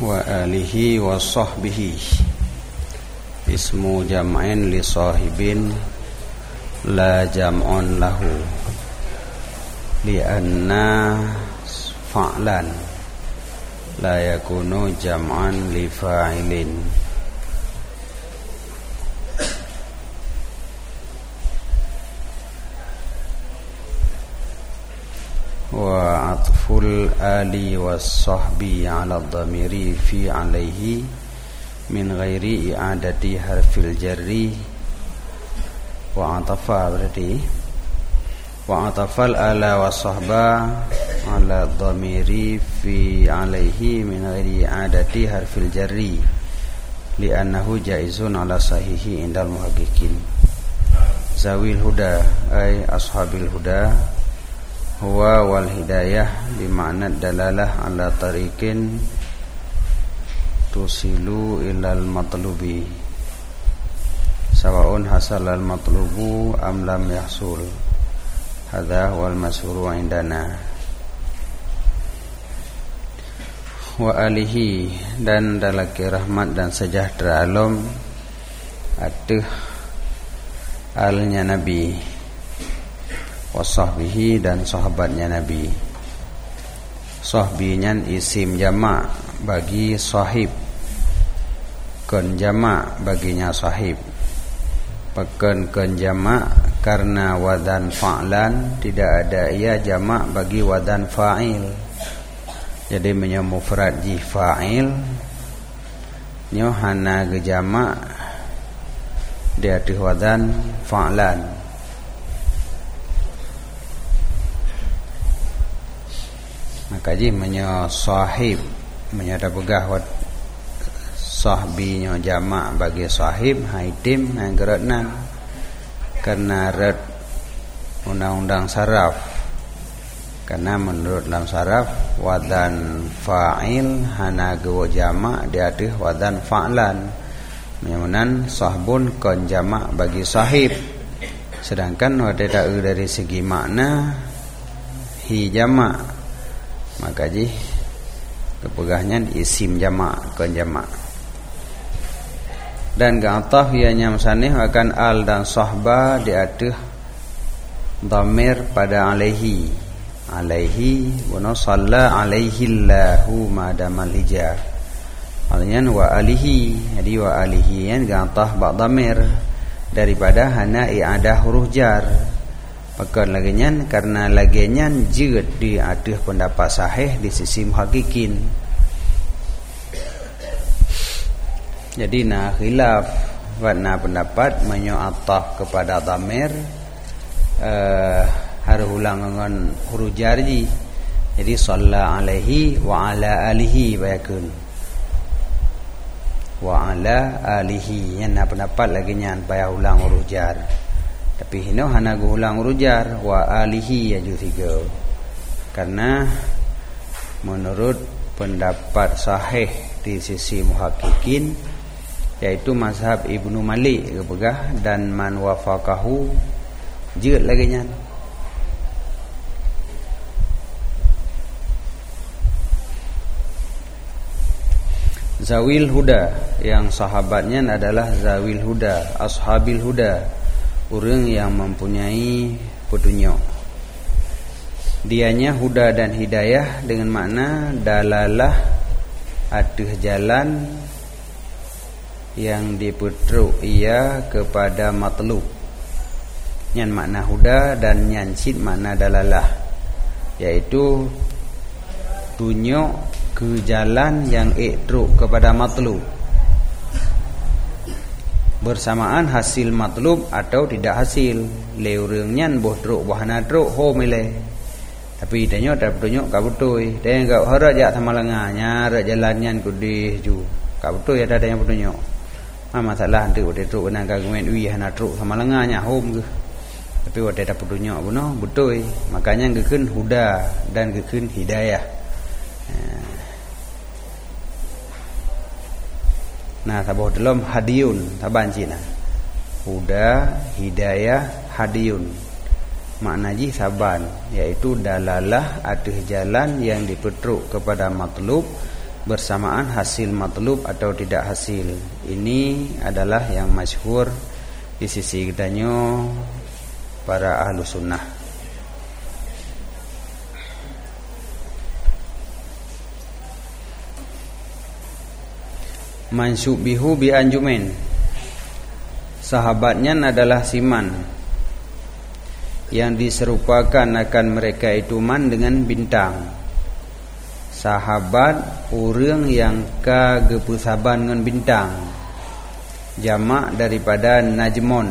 wa alihi wa sahbihi. Ismu jam'in li sahibin la jam'un lahu li'anna fa'lan la yakunu jam'an li fa'ilin. Wa atful ali was sahbi ala dhamiri fi alaihi min ghairi i'adati harfil jarri. Wa atafa berarti wa atafal ala was sahba ala dhamiri fi alaihi min ghairi i'adati harfil jarri li'annahu jaizun ala sahihi indal muhaqqiqin. Zawil huda ay ashabil huda huwa wal hidayah bima'na dalalah ala tariqin tusilu ilal matlubi sawa'un hasalal matlubu am lam yahsul. Hadza wal masyhuru indana. Wa alihi dan dalaki rahmat dan sejahtera alam atuh alnya nabi wa sahbihi dan sahabatnya Nabi. Sahbinya isim jamak bagi sahib, kun jamak baginya sahib. Pekan kun jamak karena wadan fa'lan, tidak ada ia jamak bagi wadan fa'il. Jadi menyo mufrad ji fa'il nyo hana ge jamak dia di wadan fa'lan. Maka ji menyo sahib menyo ada begah wat sahbi nyo jamak bagi sahib haitim yang geratnan karena red undang-undang saraf. Karena menurut dalam saraf wadan fa'il hana gewa jamak dia ada wadan fa'lan. Menyamanan sahbun kon jamak bagi sahib. Sedangkan wadada dari segi makna hi jamak. Maka ji kepegahnya isim jamak kon jamak. Dan ga'atah ianya musannih akan al dan sahba diatuh dhamir pada alaihi. Alaihi wa shalla alaihi Allahu madamal hija. Artinya wa alihi. Jadi wa alihi yang ga'atah bak dhamir daripada hana i'adah huruf jar. Pekan laginya karena laginya jid di aduh pendapat sahih di sisi muhaqqiqin. Jadi na khilaf warna pendapat menyo'atah kepada dhamir harus ulang dengan huruf jarji. Jadi shalla alaihi wa ala alihi bayakun wa ala alihi yang na pendapat laginya payah ulang huruf jar. Tapi hino hana gulang rujar wa alihi ya juga. Karena menurut pendapat sahih di sisi muhaqqiqin yaitu mazhab Ibnu Malik kepegah dan man wafaqahu jeut laginya. Zawil huda yang sahabatnya adalah zawil huda, ashabil huda. Orang yang mempunyai petunjuk. Dianya huda dan hidayah dengan makna dalalah atuh jalan yang dipetruk ia kepada matlub. Nyan makna huda dan nyan sid makna dalalah, yaitu tunjuk ke jalan yang itruk kepada matlub. Bersamaan hasil matlub atau tidak hasil. Leurengnya boh truk wahana truk ho mile. Tapi tanya ada petunjuk ka betul. Dan enggak harap jak sama lengahnya, rak jalannya kudih ju. Ka betul ya ada yang petunjuk. Masalah nanti udah truk benang kaguen ui hana truk sama lengahnya home ke. Tapi udah ada petunjuk benar betul. Makanya gekeun huda dan gekeun hidayah. Nah, tabuh dalam hadiyun taban cina. Huda, hidayah, hadiyun. Makna ji saban, yaitu dalalah atas jalan yang dipetruk kepada matlub bersamaan hasil matlub atau tidak hasil. Ini adalah yang masyhur di sisi kitanya para ahlu sunnah. Mansyubihu bi anjumin, sahabatnya adalah siman yang diserupakan akan mereka itu man dengan bintang. Sahabat orang yang kagepusaban dengan bintang, jamak daripada najmon,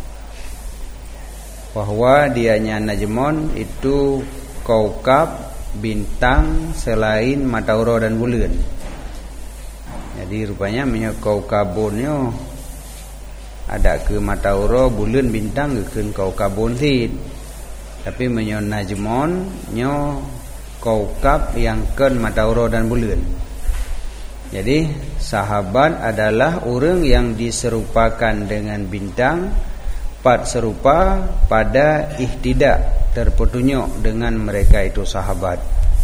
bahwa dianya najmon itu kaukab bintang selain matahari dan bulan. Jadi rupanya minyak kaukabonnya ada ke matahari, bulan, bintang ke kaukabon sid. Tapi minyak najmonnya kaukab yang ken matahari dan bulan. Jadi sahabat adalah orang yang diserupakan dengan bintang, pat serupa pada ihtidak, terpetunjuk dengan mereka itu sahabat.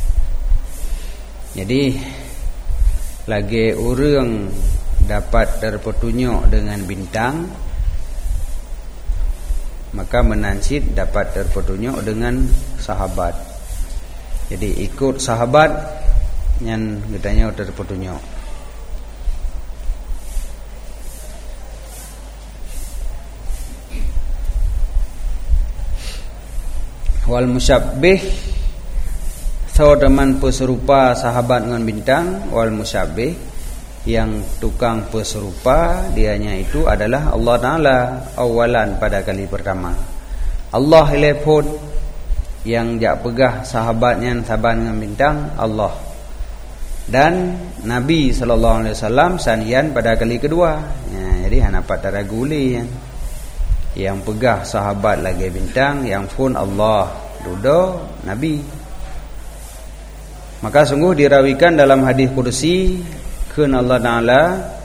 Jadi lagi orang dapat terpetunjuk dengan bintang, maka menansid dapat terpetunjuk dengan sahabat. Jadi ikut sahabat yang katanya terpetunjuk. Wal musyabbih, saudaman peserupa sahabat dengan bintang. Wal musyabbih, yang tukang peserupa dianya itu adalah Allah Ta'ala awalan pada kali pertama. Allah ilepun yang jak pegah sahabatnya sahabat dengan bintang Allah, dan Nabi SAW sanian pada kali kedua. Jadi hanapat taraguli yang pegah sahabat lagi bintang, yang pun Allah dudo Nabi. Maka sungguh dirawikan dalam hadis kursi kun Allah Ta'ala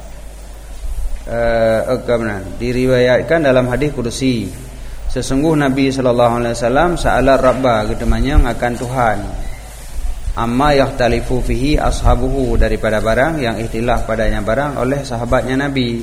diriwayatkan dalam hadis kursi, sesungguh Nabi SAW sa'ala Rabba, ketemanya akan Tuhan, amma yahtalifu fihi ashabuhu, daripada barang yang ikhtilaf padanya barang oleh sahabatnya Nabi.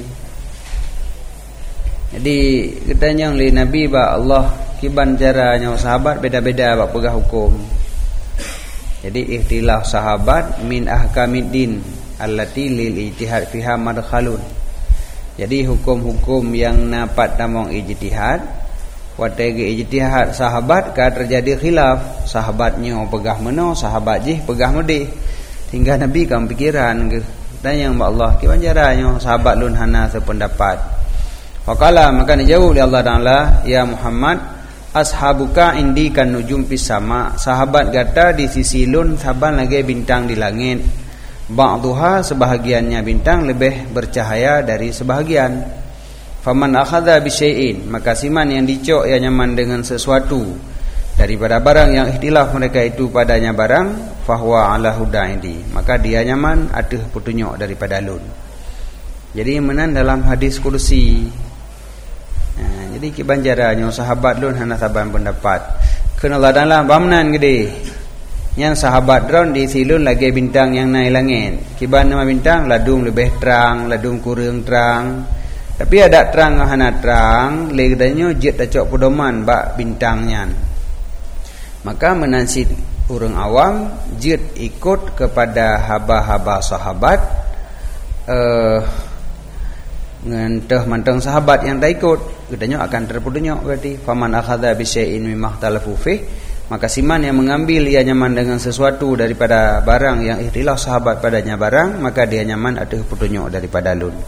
Jadi katanya oleh Nabi ba Allah kiban caranya sahabat beda-beda bak pegah hukum. Jadi ikhtilaf sahabat min ahkamiddin allati lil ijtihad fiha madkhalun. Jadi hukum-hukum yang dapat namong ijtihad, watege ijtihad sahabat ka terjadi khilaf, sahabatnya pegah meno, sahabat jih pegah mudi, hingga Nabi kam pikiran ke dan yang Allah kiban caranya sahabat lun hana sependapat. Faqala, maka dijawab oleh Allah Ta'ala, ya Muhammad, ashabuka indi kan nujum fis sama, sahabat gata di sisi lun saban lagi bintang di langit, ba'dhuha sebahagiannya bintang lebih bercahaya dari sebahagian. Faman akhadha bi syai'in, maka siman yang dicok yang nyaman dengan sesuatu daripada barang yang ikhtilaf mereka itu padanya barang, fahuwa ala huda indi, maka dia nyaman atuh petunjuk daripada lun. Jadi menan dalam hadis kursi. Jadi kibanjaranya sahabat lun hana saban pendapat. Kena Allah Ta'ala bamnan gede. Yang sahabat dron di silun lagi bintang yang naik langit. Kiban nama bintang ladung lebih terang, ladung kurang terang. Tapi ada terang hana terang, legdanya jet acok pedoman bak bintangnya. Maka menansid orang awam jet ikut kepada haba-haba sahabat, ngenteh manteng sahabat yang tak ikut, katanya akan terpetunjuk. Berarti faman akhadha bi syai'in mimma ikhtalafu fih, maka siman yang mengambil ia nyaman dengan sesuatu daripada barang yang ikhtilaf sahabat padanya barang, maka dia nyaman ada petunjuk daripada lun.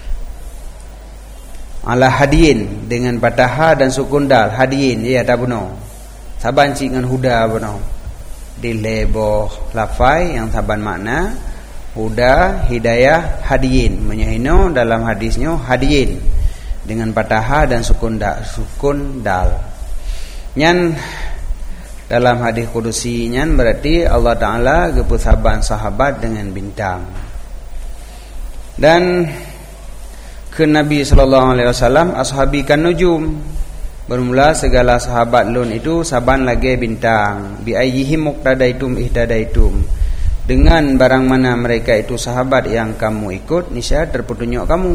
Ala hadiin, dengan patah dan sukun dal, hadiin ia tak benar. Saban cik dengan huda benar. Di leboh lafai yang saban makna huda, hidayah, hadiin. Menyahino dalam hadisnya hadiin dengan patah dan sukun dal. Nyan dalam hadis kudusi nyan berarti Allah Ta'ala gepusaban sahabat dengan bintang. Dan ke Nabi SAW, ashabi kan nujum, bermula segala sahabat lun itu saban lagi bintang. Bi ayyihim muqtadaitum ihtadaitum, dengan barang mana mereka itu sahabat yang kamu ikut, niscaya terpetunjuk kamu.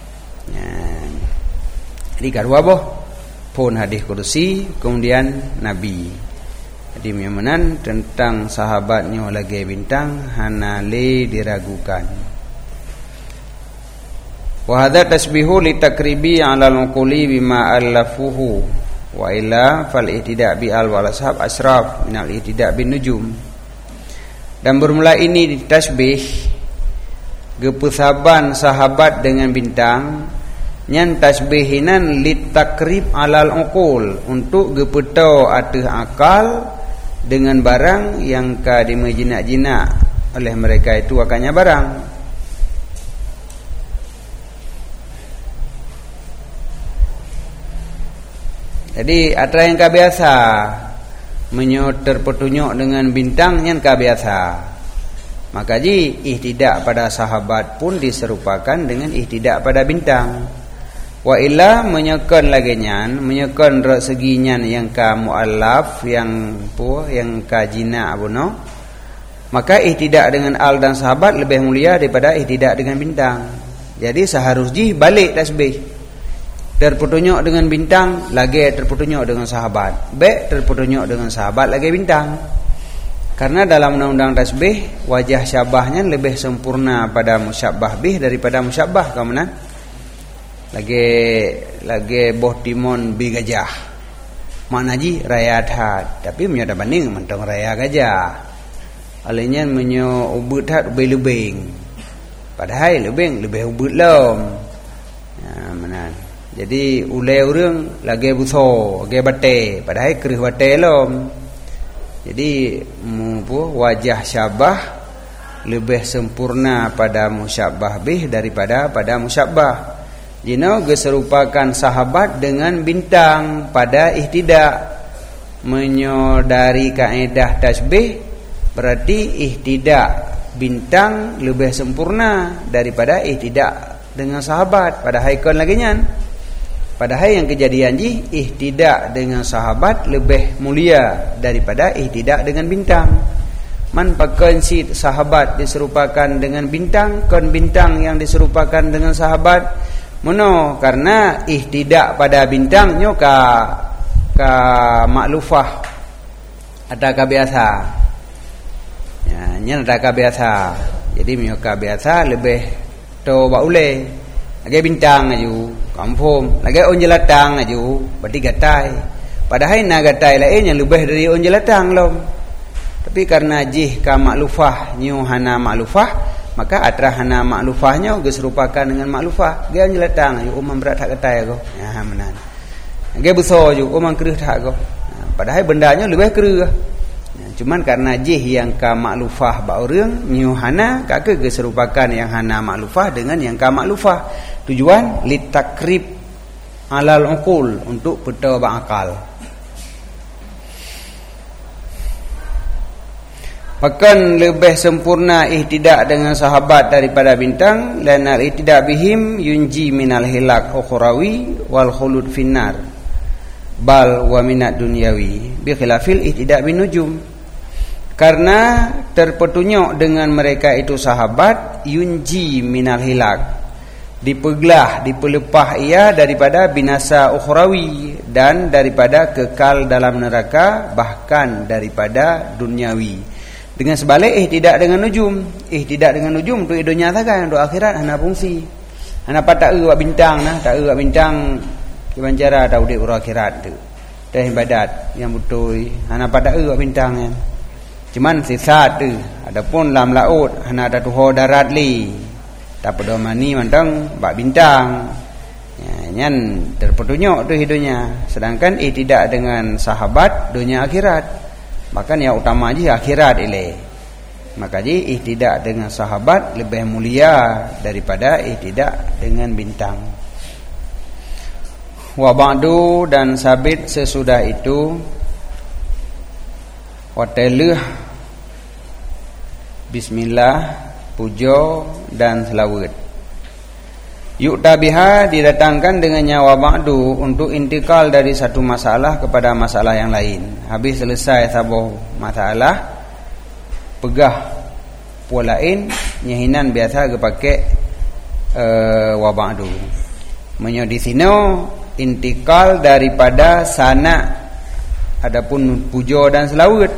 Jadi kadua boh pun hadis kudusi kemudian Nabi. Jadi memenan tentang sahabatnya lagi bintang hanale diragukan. Wa hadza tasbihu li takribi 'ala al-quli bima allafuhu wa illa fal ihtida' bi al-wal ashab asraf min al-ihtida' bin nujum. Dan bermula ini ditasbih gepesaban sahabat dengan bintang nyan tasbihinan litakrib alal uqul untuk gepetau atas akal dengan barang yang ka dimajinak-jinak oleh mereka itu akannya barang. Jadi atra yang ka biasa menyoter petunjuk dengan bintang yang ka biasa. Maka ji ihtidak pada sahabat pun diserupakan dengan ihtidak pada bintang. Wa illa menyekan lagi nyan, menyekan segi nyan yang ka muallaf yang ka jina abuno. Maka ihtidak dengan al dan sahabat lebih mulia daripada ihtidak dengan bintang. Jadi seharusnya balik tasbih. Terpetunjuk dengan bintang lagi terpetunjuk dengan sahabat. Terpetunjuk dengan sahabat lagi bintang. Karena dalam undang-undang tasbih wajah syabahnya lebih sempurna pada musyabbah bih daripada musyabbah kamu lagi boh timun bi gajah. Makna ji raya hat tapi menyada banding mentong raya gajah. Alenya menyo ubut hat lebih. Padahal lebih ubut lom. Ya menan. Jadi ulai urang lagi buso, lagi bate, padahal kerih bate lom. Jadi wajah syabah lebih sempurna pada musyabbah bih daripada pada musyabbah. Jino geserupakan sahabat dengan bintang pada ihtidak. Menyodari kaedah tasbih berarti ihtidak bintang lebih sempurna daripada ihtidak dengan sahabat. Pada haikon lagi nyan. Padahal yang kejadian ji ihtidak dengan sahabat lebih mulia daripada ihtidak dengan bintang. Man pakan si sahabat diserupakan dengan bintang, kon bintang yang diserupakan dengan sahabat. Mono karena ihtidak pada bintangnya ka maklufah ada ka biasa. Ya, nya ada ka biasa. Jadi mio ka biasa lebih to baule. Lagi bintang aju kampung, lagi on jelatang aju berarti gatai. Padahal na gatai lain yang lebih dari on jelatang lom. Tapi karena jih ka maklufah nyu hana maklufah, maka atra hana maklufahnya geserupakan dengan maklufah. Ge on jelatang aju umam berat hak gatai ko. Ya menan. Ge besar aju umam kerih hak ko. Padahal bendanya lebih kerih. Cuman karena jih yang ka maklufah ba orang nyu hana kake geserupakan yang hana maklufah dengan yang ka maklufah. Tujuan litakrib alal uqul untuk petau akal. Bahkan lebih sempurna ihtidak dengan sahabat daripada bintang. Lana ihtidak bihim yunji minal hilak ukhrawi wal khulud finnar bal wa minad dunyawi bi khilafil ihtidak bin nujum. Karena terpetunjuk dengan mereka itu sahabat yunji minal hilak, dipeglah, dipelepah ia daripada binasa ukhrawi dan daripada kekal dalam neraka, bahkan daripada duniawi. Dengan sebalik ihtidak dengan nujum. Ihtidak dengan nujum tu dunia saja, untuk akhirat hana fungsi. Hana patak uak bintang nah, tak uak bintang kibancara tahu di urang akhirat tu. Teh ibadat yang betul hana patak uak bintang kan. Cuman sisa tu adapun dalam laut hana ada tuho darat li. Tak pedomani mantang bak bintang. Ya, nyan terpetunjuk tu hidupnya. Sedangkan ihtidak dengan sahabat dunia akhirat. Bahkan yang utama je akhirat ile. Maka je ihtidak dengan sahabat lebih mulia daripada ihtidak dengan bintang. Wa ba'du dan sabit sesudah itu wateluh bismillah, puja dan selawat. Yuk tabiha didatangkan dengan nyawa ba'du untuk intikal dari satu masalah kepada masalah yang lain. Habis selesai sabuh masalah, pegah puan lain nyahinan biasa ge pakai wa ba'du. Menyo di sini intikal daripada sana adapun puja dan selawat.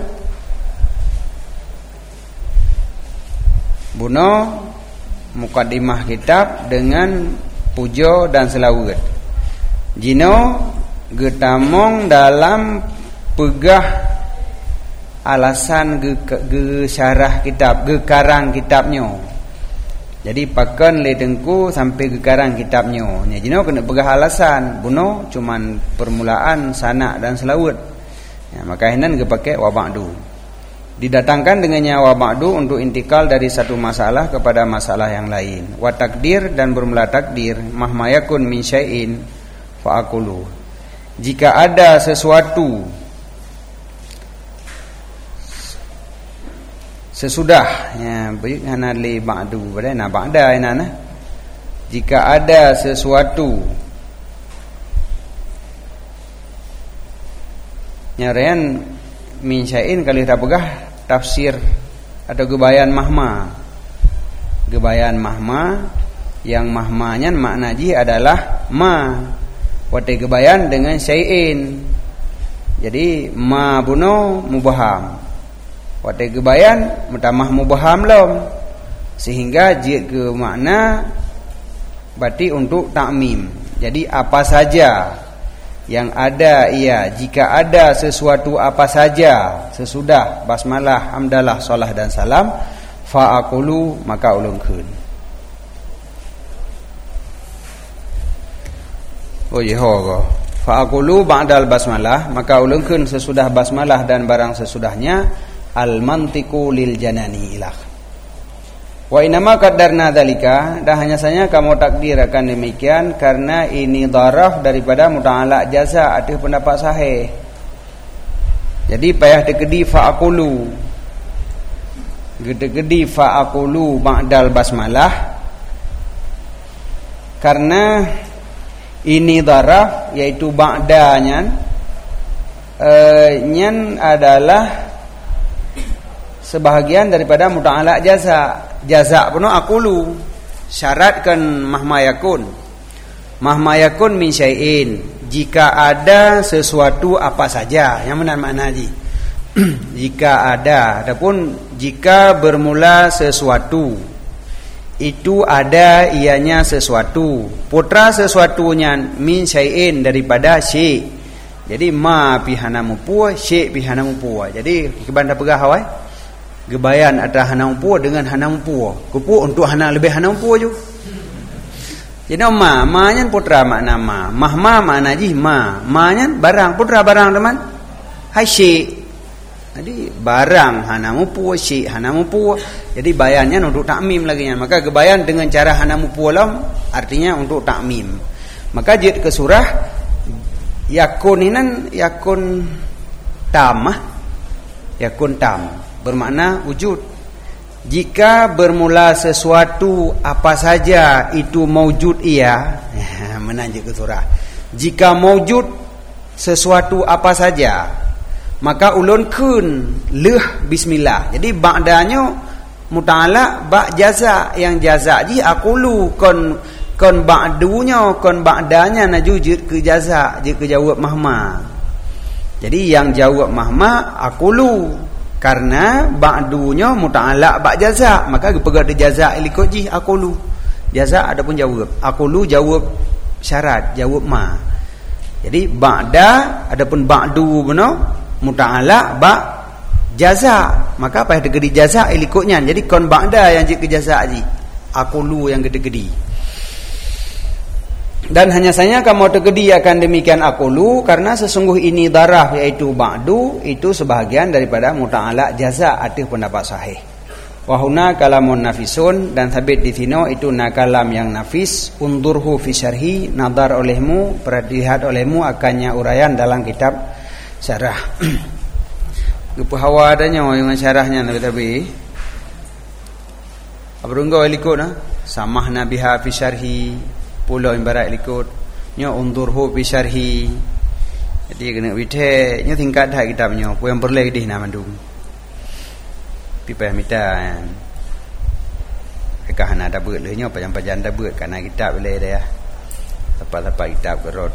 Buno mukaddimah kitab dengan puja dan selawat. Jino getamong dalam pegah alasan ge syarah kitab, ge karang kitabnya. Jadi pakan le dengku sampai ke karang kitabnya. Nya jino kena pegah alasan. Buno cuman permulaan sana dan selawat. Ya, maka hinan ge pakai wa ba'du. Didatangkan dengannya wa ba'du untuk intikal dari satu masalah kepada masalah yang lain. Wa takdir dan bermula takdir mahmayakun min syai'in fa aqulu. Jika ada sesuatu sesudahnya baik hana li ba'du pada na ba'da ina. Jika ada sesuatu nyarian min syai'in kali tak pegah tafsir atau gebayan mahma. Gebayan mahma yang mahmanya makna ji adalah ma. Wate gebayan dengan syai'in. Jadi ma buno mubaham. Wate gebayan mutamah mubaham lom. Sehingga ji ke makna berarti untuk takmim. Jadi apa saja yang ada ia, jika ada sesuatu apa saja sesudah basmalah, hamdalah, solah dan salam, fa aqulu maka ulungkeun. Oh yeho fa aqulu ba'dal basmalah maka ulungkeun sesudah basmalah dan barang sesudahnya al mantiqu lil janani ilah. Wa inama qaddarna dzalika, dah hanya saja kamu takdir akan demikian karena ini dharaf daripada muta'ala jaza ada pendapat sahih. Jadi payah degedi fa aqulu. Gede-gede fa aqulu ba'dal basmalah karena ini dharaf yaitu ba'danya nyan adalah sebahagian daripada muta'ala jaza. Jaza pun aqulu syaratkan mahmayakun. Mahmayakun min syai'in, jika ada sesuatu apa saja. Yang benar makna haji. Jika ada, adapun jika bermula sesuatu itu ada ianya sesuatu. Putra sesuatunya min syai'in daripada syai'. Jadi ma pihanamu puwa, syai' pihanamu puwa. Jadi kibanda pegah hawai gebayan ada hanang puwa dengan hanang puwa. Kupu untuk hanang lebih hanang puwa ju. Jadi ma nya putra makna ma. Mahma makna ji ma. Ma nya barang, putra barang teman. Hai syai'. Jadi barang hanang puwa, syai' hanang puwa. Jadi bayannya untuk takmim lagi nya. Maka gebayan dengan cara hanang puwa lam artinya untuk takmim. Maka jid ke surah yakun inan yakun tamah. Yakun tam bermakna wujud. Jika bermula sesuatu apa saja itu maujud ia. Menanjak ke surah. Jika maujud sesuatu apa saja maka ulun kun leh bismillah. Jadi ba'danya muta'ala ba' jaza, yang jaza ji aqulu kon ba'dunya kon ba'danya najujud ke jaza, je ke jawab mahma. Jadi yang jawab mahma aqulu karena ba'dunya muta'ala ba' jaza, maka pegang di jaza ikut ji aqulu. Jaza adapun jawab. Aqulu jawab syarat, jawab ma. Jadi ba'da adapun ba'du benar muta'ala ba' jaza, maka apa yang digedi jaza ikutnya. Jadi kon ba'da yang je ke jaza ji. Aqulu yang gede-gede. Dan hanya saja kamu tegedi akan demikian aqulu karena sesungguh ini darah yaitu ba'du itu sebahagian daripada muta'ala jaza atau pendapat sahih. Wahuna kalamun nafisun, dan sabit di sini itu nakalam yang nafis. Undurhu fi syarhi, nadar olehmu, perhatian olehmu akannya uraian dalam kitab syarah. Gupu hawa adanya yang syarahnya tapi apa runggo ikut na samah nabiha fi syarhi pulau ibarat ikut nya undurhu fi syarhi. Jadi kena wite nya tingkat dah kitabnya pu yang perle di na mandung pipa mita kah hana ada beut lehnya pajan-pajan ada beut kana kitab boleh dia. Tempat-tempat kitab gerod.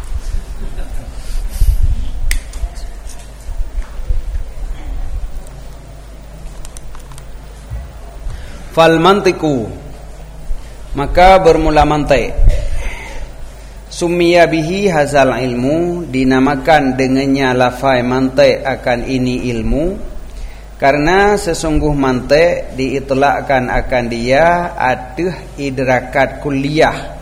Fal mantiku, maka bermula mantik. Summiya bihi hazal ilmu, dinamakan dengannya lafai mantik akan ini ilmu, karena sesungguh mantik diitlakkan akan dia atuh idrakat kuliah.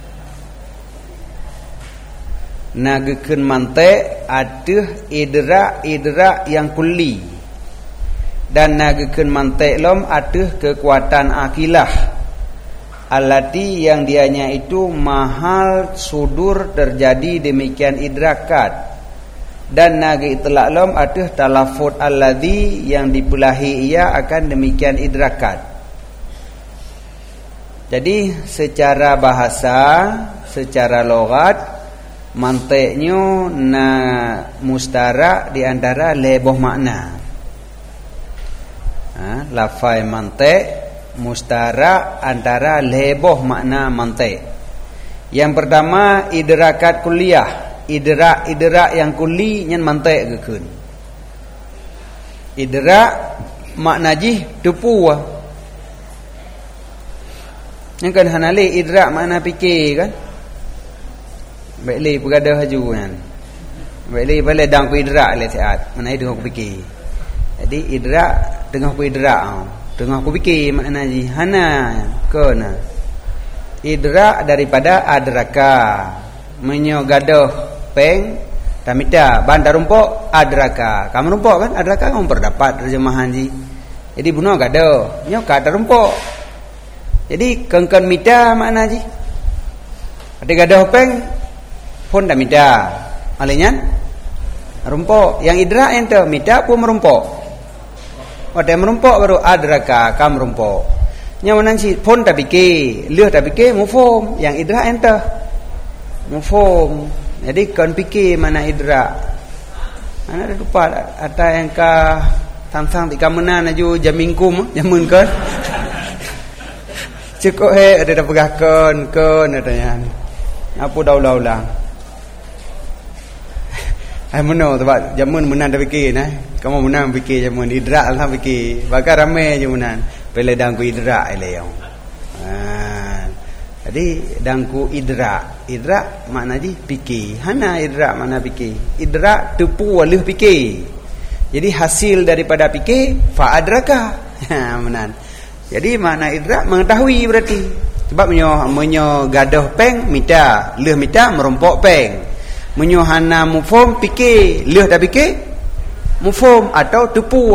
Nagekeun mantik atuh idrak yang kulli, dan nagekeun mantik lom atuh kekuatan akilah, allati yang dianya itu mahal sudur terjadi demikian idrakat, dan nage itlak lom atuh talafut alladhi yang dipulahi ia akan demikian idrakat. Jadi secara bahasa, secara logat, mantiknya na mustara di antara leboh makna. Lafai mantik mustara antara leboh makna mantik. Yang pertama idrakat kuliah, idrak yang kuli nyen mantik gekeun. Idrak makna jih tepu. Yang kan hanali idrak makna fikir kan. Baiklah berada haju kan. Baiklah boleh dang ku idrak le siat. Mana itu aku fikir. Jadi idrak tengah ku idrak. Tengah ku fikir makna ji hana kena. Idrak daripada adraka. Menyo gadoh peng tamita bandar rumpok adraka. Kamu rumpok kan adraka kamu berdapat terjemahan ji. Jadi bunuh gadoh, nyo kada rumpok. Jadi kengken mita makna ji. Ada gadoh peng pun dah mida, malingnya rumpok. Yang idrak ente mida pun merumpok. Ada merumpok baru adraka kam rumpok. Nyaman si pun dah fikir, leh dah fikir mufhum. Yang idrak ente mufhum. Jadi kon fikir mana idrak. Ana ada lupa ada yang ka samsang di kamunan aju jamingkum jamun kan. Cukup ada dah pegahkan adanya. Apa dah ulang. Mana sebab jamun menan dah fikir kamu menan fikir jamun idrak lah fikir bakal ramai je menan pele dangku idrak eleyong. Jadi dangku idrak makna ji fikir. Hana idrak makna fikir. Idrak tepu walih fikir. Jadi hasil daripada fikir fa adraka. Menan. Jadi makna idrak mengetahui berarti. Sebab menyo gadoh peng mita, leh mita merompok peng. Menyohana mufhum fikir, leh dah fikir mufhum atau tepu.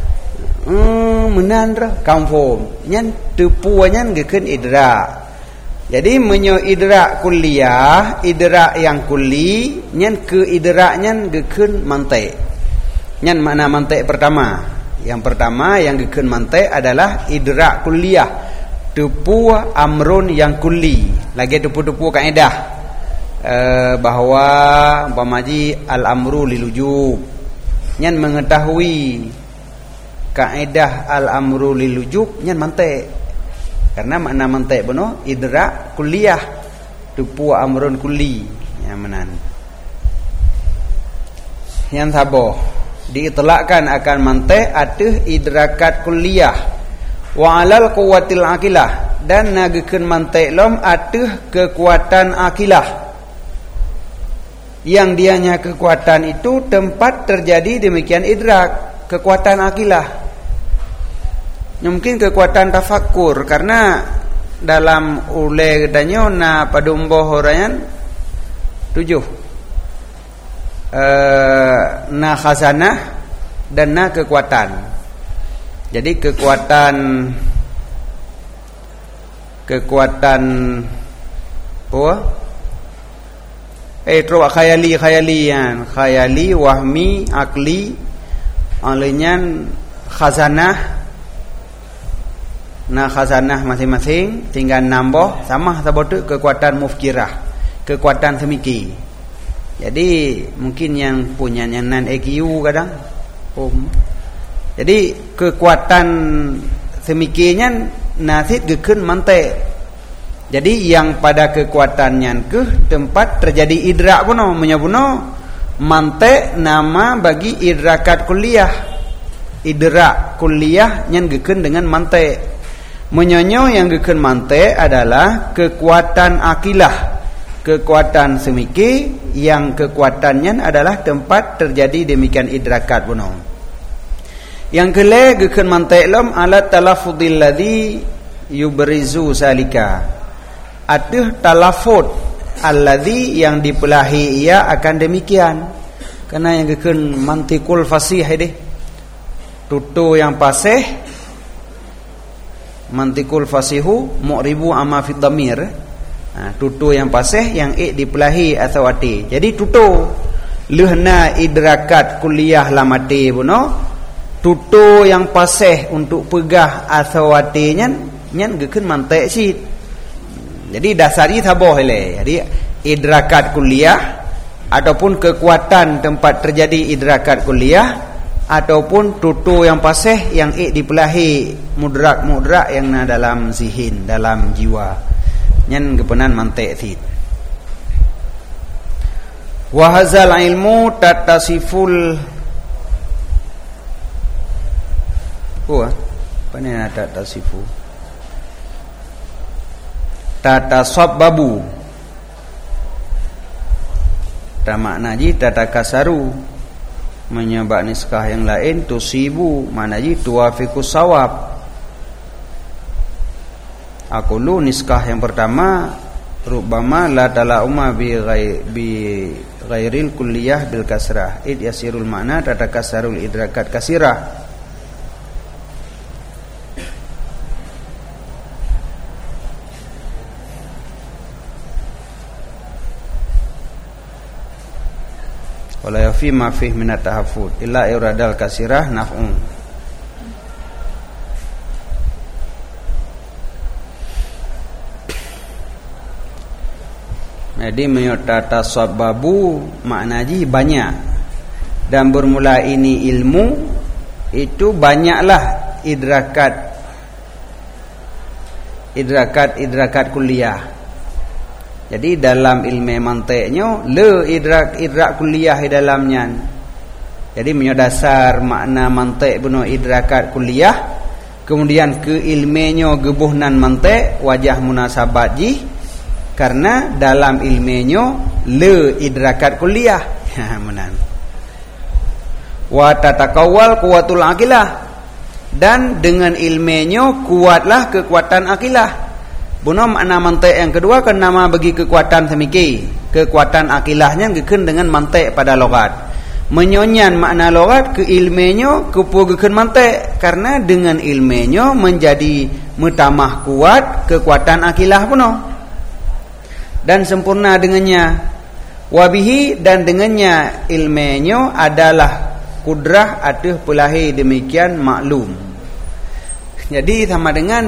Menan dah confirm. Nyan tepu nyan gekeun idrak. Jadi menyo idrak kuliah, idrak yang kuli, nyan ke idrak nyan gekeun mantik. Nyan makna mantik pertama. Yang pertama yang gekeun mantik adalah idrak kuliah. Tepu amrun yang kuli. Lagi tepu-tepu kaedah. Bahawa umpamaji al-amru lilujub, nyan mengetahui kaedah al-amru lilujub nyan mantik. Karena makna mantik benar idrak kuliah tupu amrun kulli yang menan. Yang saboh diitlakkan akan mantik atuh idrakat kuliah wa alal quwwatil aqilah, dan nagekeun mantik lom atuh kekuatan akilah. Yang dianya kekuatan itu tempat terjadi demikian idrak, kekuatan akilah. Mungkin kekuatan tafakkur, karena dalam ule danyo na padumboh orayan 7 na khazanah dan na kekuatan. Jadi kekuatan terus khayali wahmi akli alinyan khazanah. Nah khazanah masing-masing tinggal nambah sama sabotu kekuatan mufkirah, kekuatan semiki. Jadi mungkin yang punya yang non EQ kadang jadi kekuatan semikinya nathit gekeun mantek. Jadi yang pada kekuatannya ke tempat terjadi idrak puno menyabuno mantek nama bagi idrakat kuliah. Idrak kuliah yang gekeun dengan mantek. Menyonyo yang gekeun mantek adalah kekuatan akilah. Kekuatan semiki yang kekuatannya adalah tempat terjadi demikian idrakat puno. Yang kele gekeun mantek lam ala talaffudil ladzi yubrizu salika. Atuh talafut alladzi yang dipelahi ia akan demikian. Karena yang gekeun mantikul fasih deh. Tutu yang fasih mantikul fasihu mu'ribu amma fid dhamir. Tutu yang fasih yang dipelahi atau ati. Jadi tutu lehna idrakat kuliah lamati puno. Tutu yang fasih untuk pegah atau atinya nyan gekeun mantek sit. Jadi dasari taboh le. Jadi idrakat kuliah ataupun kekuatan tempat terjadi idrakat kuliah ataupun tutu yang pasih yang dipelahi mudrak yang dalam zihin, dalam jiwa. Nyan kepenan mantek sit. Wa hadzal ilmu tatasiful apa ni tatasifu tata sabbabu ta makna ji tata kasaru menyebab niskah yang lain tusibu makna ji tuwafiqus sawab. Aqulu niskah yang pertama rubbama la talauma bi ghairil kulliyah bil kasrah id yasirul makna tata kasarul idrakat kasirah. Wala yafi ma fih min at-tahaffud illa iradal kasirah naf'un. Jadi menyota sababu maknanya banyak dan bermula ini ilmu itu banyaklah idrakat kuliah. Jadi dalam ilmu mantiknya le idrak kuliah di dalamnya. Jadi menyodasar makna mantik beno idrakat kuliah. Kemudian ke ilmunya gebuhnan mantik wajah munasabat ji. Karena dalam ilmunya le idrakat kuliah. Menan. Wa tatakawwal quwwatul aqilah. Dan dengan ilmunya kuatlah kekuatan akilah. Buno makna mantik yang kedua kan nama bagi kekuatan semiki. Kekuatan akilahnya gekeun dengan mantik pada logat. Menyonyan makna logat ke ilmunya kepu gekeun mantik karena dengan ilmunya menjadi mutamah kuat kekuatan akilah puno. Dan sempurna dengannya wabihi dan dengannya ilmunya adalah kudrah atuh pelahi demikian maklum. Jadi sama dengan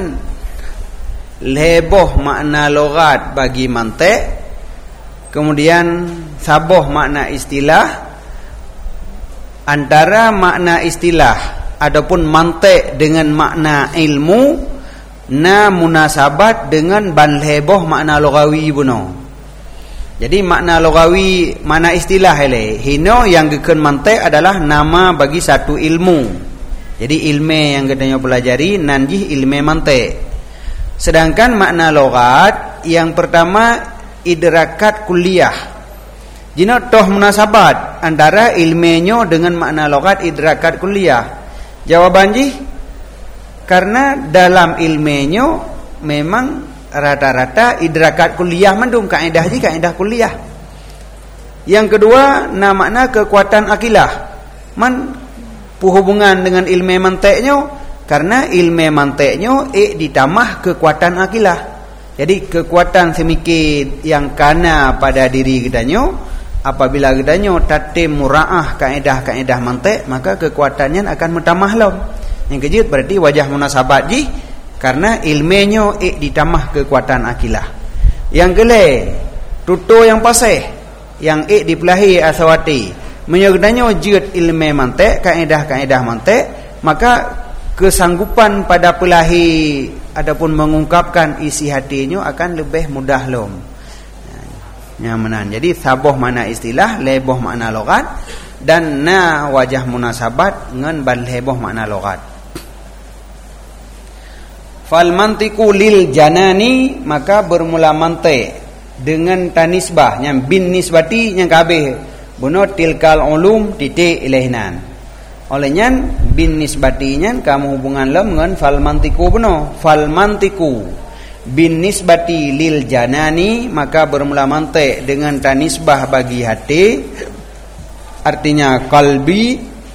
leboh makna logat bagi mantik, kemudian saboh makna istilah. Antara makna istilah adapun mantik dengan makna ilmu na munasabat dengan ban leboh makna logawi buno. Jadi makna logawi makna istilah hele hino yang gekeun mantik adalah nama bagi satu ilmu. Jadi ilmu yang katanya pelajari nanjih ilmu mantik. Sedangkan makna logat yang pertama idrakat kuliah. Jina toh munasabat antara ilmunya dengan makna logat idrakat kuliah. Jawaban ji karena dalam ilmunya memang rata-rata idrakat kuliah mendung kaedah ji kaedah kuliah. Yang kedua makna kekuatan akilah. Man hubungan dengan ilmu mantiknya karena ilmu mantiknya ditambah kekuatan akilah. Jadi kekuatan semikit yang kana pada diri kitanya, apabila kitanya tatim muraah kaedah-kaedah mantik, maka kekuatannya akan bertambah lah. Yang kejut berarti wajah munasabat ji karena ilmunya ditambah kekuatan akilah. Yang kele tutu yang pasih yang dipelahi asawati menyogdanya jut ilmu mantik kaedah-kaedah mantik, maka kesanggupan pada pelahi ataupun mengungkapkan isi hatinya akan lebih mudah lom. Nyamanan. Jadi saboh makna istilah, leboh makna logat, dan na wajah munasabat ngan bal leboh makna logat. Fal mantiqu lil janani, maka bermula mantik dengan tanisbah yang bin nisbati yang kabeh buno tilkal ulum titik ilahnan. Olehnya bin nisbatinya kamu hubungan lam dengan fal mantiqu buno. Fal mantiqu bin nisbati lil janani, maka bermula mantik dengan tanisbah bagi hati, artinya kalbi.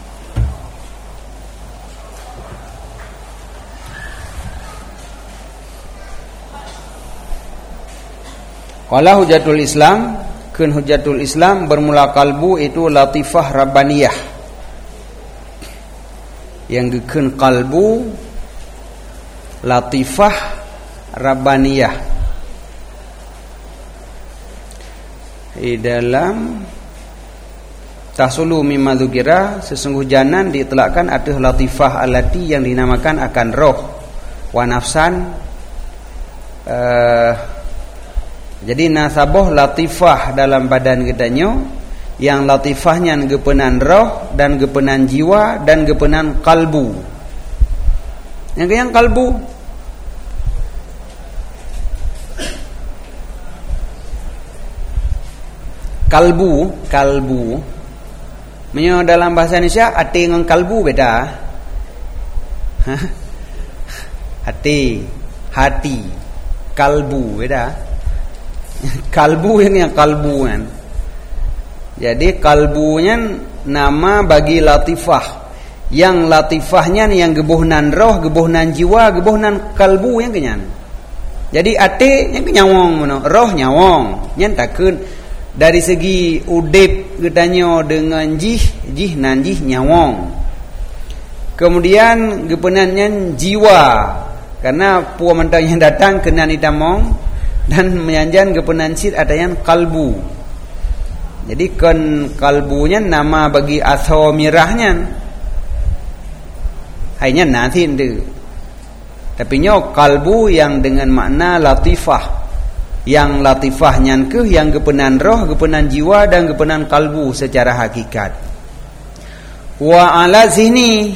Qala hujatul Islam, kun hujatul Islam bermula kalbu itu latifah rabbaniyah. Yang gekun kalbu latifah rabbaniyah. Di dalam tahsulu mimma dzukira, sesungguh janan diitlakkan atuh latifah allati yang dinamakan akan roh wa nafsan. Jadi nasaboh latifah dalam badan kitanya, yang latifahnya gepenan roh dan gepenan jiwa dan gepenan kalbu. Yang kalbu kalbu menyo dalam bahasa Indonesia hati dengan kalbu beda. hati kalbu beda. Kalbu yang kalbu kan. Jadi kalbunya nama bagi latifah. Yang latifahnya yang gebuhnan roh, gebuhnan jiwa, gebuhnan kalbu yang kenyan. Jadi ate yang kenyawong mano, roh nyawong. Nyen takun dari segi udip gedanyo dengan jih nan jih nyawong. Kemudian gepenannya jiwa, karena puwa mentang yang datang kenan itamong, dan menyanjan gepenan sid ada yang kalbu. Jadi kan kalbunya nama bagi atau mirahnya. Hanya nanti itu. Tapi nyo kalbu yang dengan makna latifah. Yang latifahnya ke yang gepenan roh, gepenan jiwa dan gepenan kalbu secara hakikat. Wa ala zihni,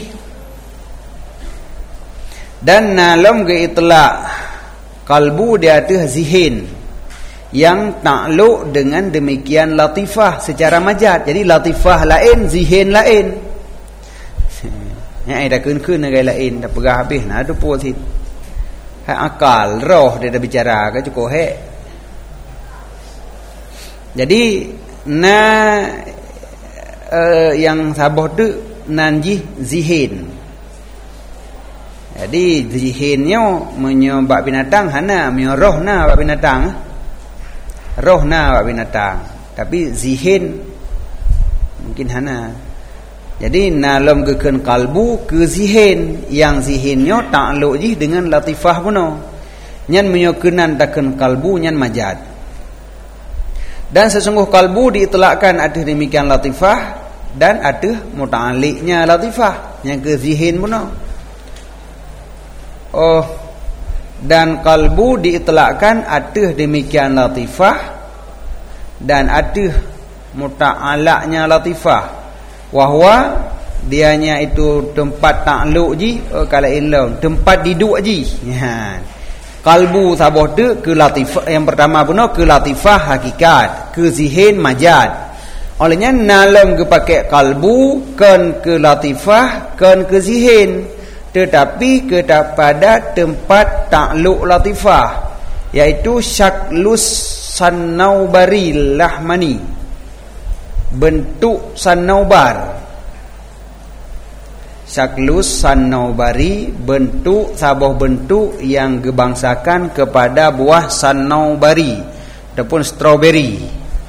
dan nalam ge itlaq kalbu di atas zihin yang takluk dengan demikian latifah secara majaz. Jadi latifah lain, zihin lain. Ya dah kun nagai lain dah pegah habis nah tu pun sit. Akal, roh dia dah bicara ke cukup he. Jadi yang sabah tu nanji zihin. Jadi zihinnya menyebab binatang hana, roh na bab binatang. Roh na bab binatang. Tapi zihin mungkin hana. Jadi nalam gekeun kalbu ke zihin, yang zihinnya takluk jih dengan latifah puno. Nyan menyokenan takun kalbu nyan majad. Dan sesungguh kalbu diitlakkan ada demikian latifah dan ada muta'alliqnya latifah yang ke zihin puno. Oh, dan kalbu diitlakkan ada demikian latifah dan ada muta'alaqnya latifah. Wahwa dianya itu tempat takluk ji, kalau ilmu tempat duduk ji. Kalbu sabah tu ke latifah, yang pertama puno ke latifah hakikat, ke zihin majad. Olehnya nalam ke pakai kalbu kan ke latifah kan ke zihin, tetapi kepada tempat takluk latifah, yaitu syaklus sannaubari lahmani, bentuk sanaubar. Syaklus sannaubari, bentuk sabah bentuk yang gebangsakan kepada buah sannaubari ataupun strawberry.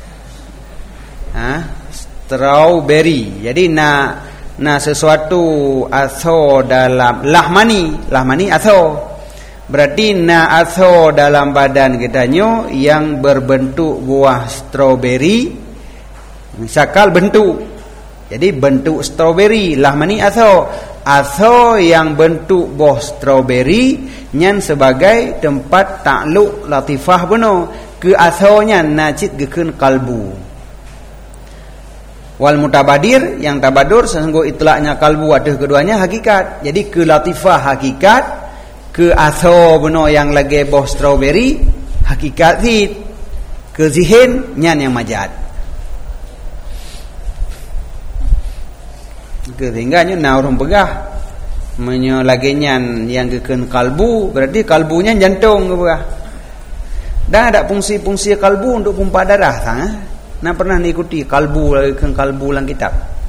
Strawberry. Jadi na sesuatu atho dalam lahmani atho. Berarti na atho dalam badan kitanya yang berbentuk buah strawberry. Sakal bentuk. Jadi bentuk strawberry lahmani atau atau yang bentuk buah strawberry nyan sebagai tempat takluk latifah benar ke asalnya najid gekeun kalbu. Wal mutabadir yang tabadur sesungguh itlaknya kalbu ada keduanya hakikat. Jadi ke latifah hakikat, ke asal benar yang lagi buah strawberry hakikat zid, ke zihin nyan yang majad. Ketinggalnya naurung pegah menyo lagi nyan yang gekeun kalbu berarti kalbunya jantung ke pegah. Dan ada fungsi-fungsi kalbu untuk pompa darah sang. Nak pernah ikuti kalbu lagi ke kalbu dalam kitab.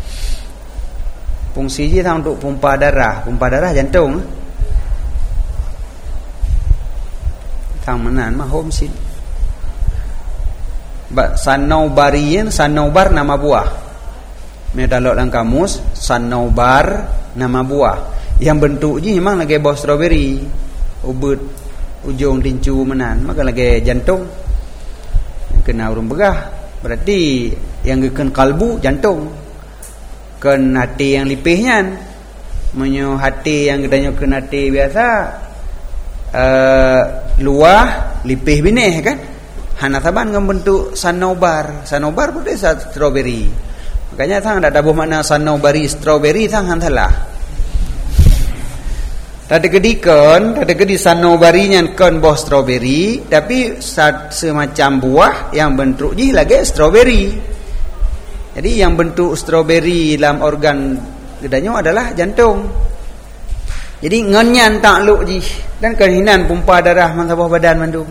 Fungsi dia untuk pompa darah jantung. Tang menan mah hom sin. Sanaubarien, sanaubar nama buah. Medalok dalam kamus, sanaubar nama buah. Yang bentuknya memang lagi buah strawberry. Ubud ujung tincu menan, maka lagi jantung. Kena urung begah. Berarti yang gekeun kalbu jantung. Ken hati yang lipihnya. Menyo hati yang gedanya ken hati biasa luah lipih binih kan. Hana saban ngam bentuk sanaubar. Sanaubar pun dia strawberry. Makanya sang ada tabuh makna sanaubari strawberry sang hantalah. Tadi kedi sanaubarinya kon buah strawberry, tapi semacam buah yang bentuk ji lagi strawberry. Jadi yang bentuk strawberry dalam organ gedanya adalah jantung. Jadi ngenyan takluk ji dan kehinan pompa darah mansabah badan mandum.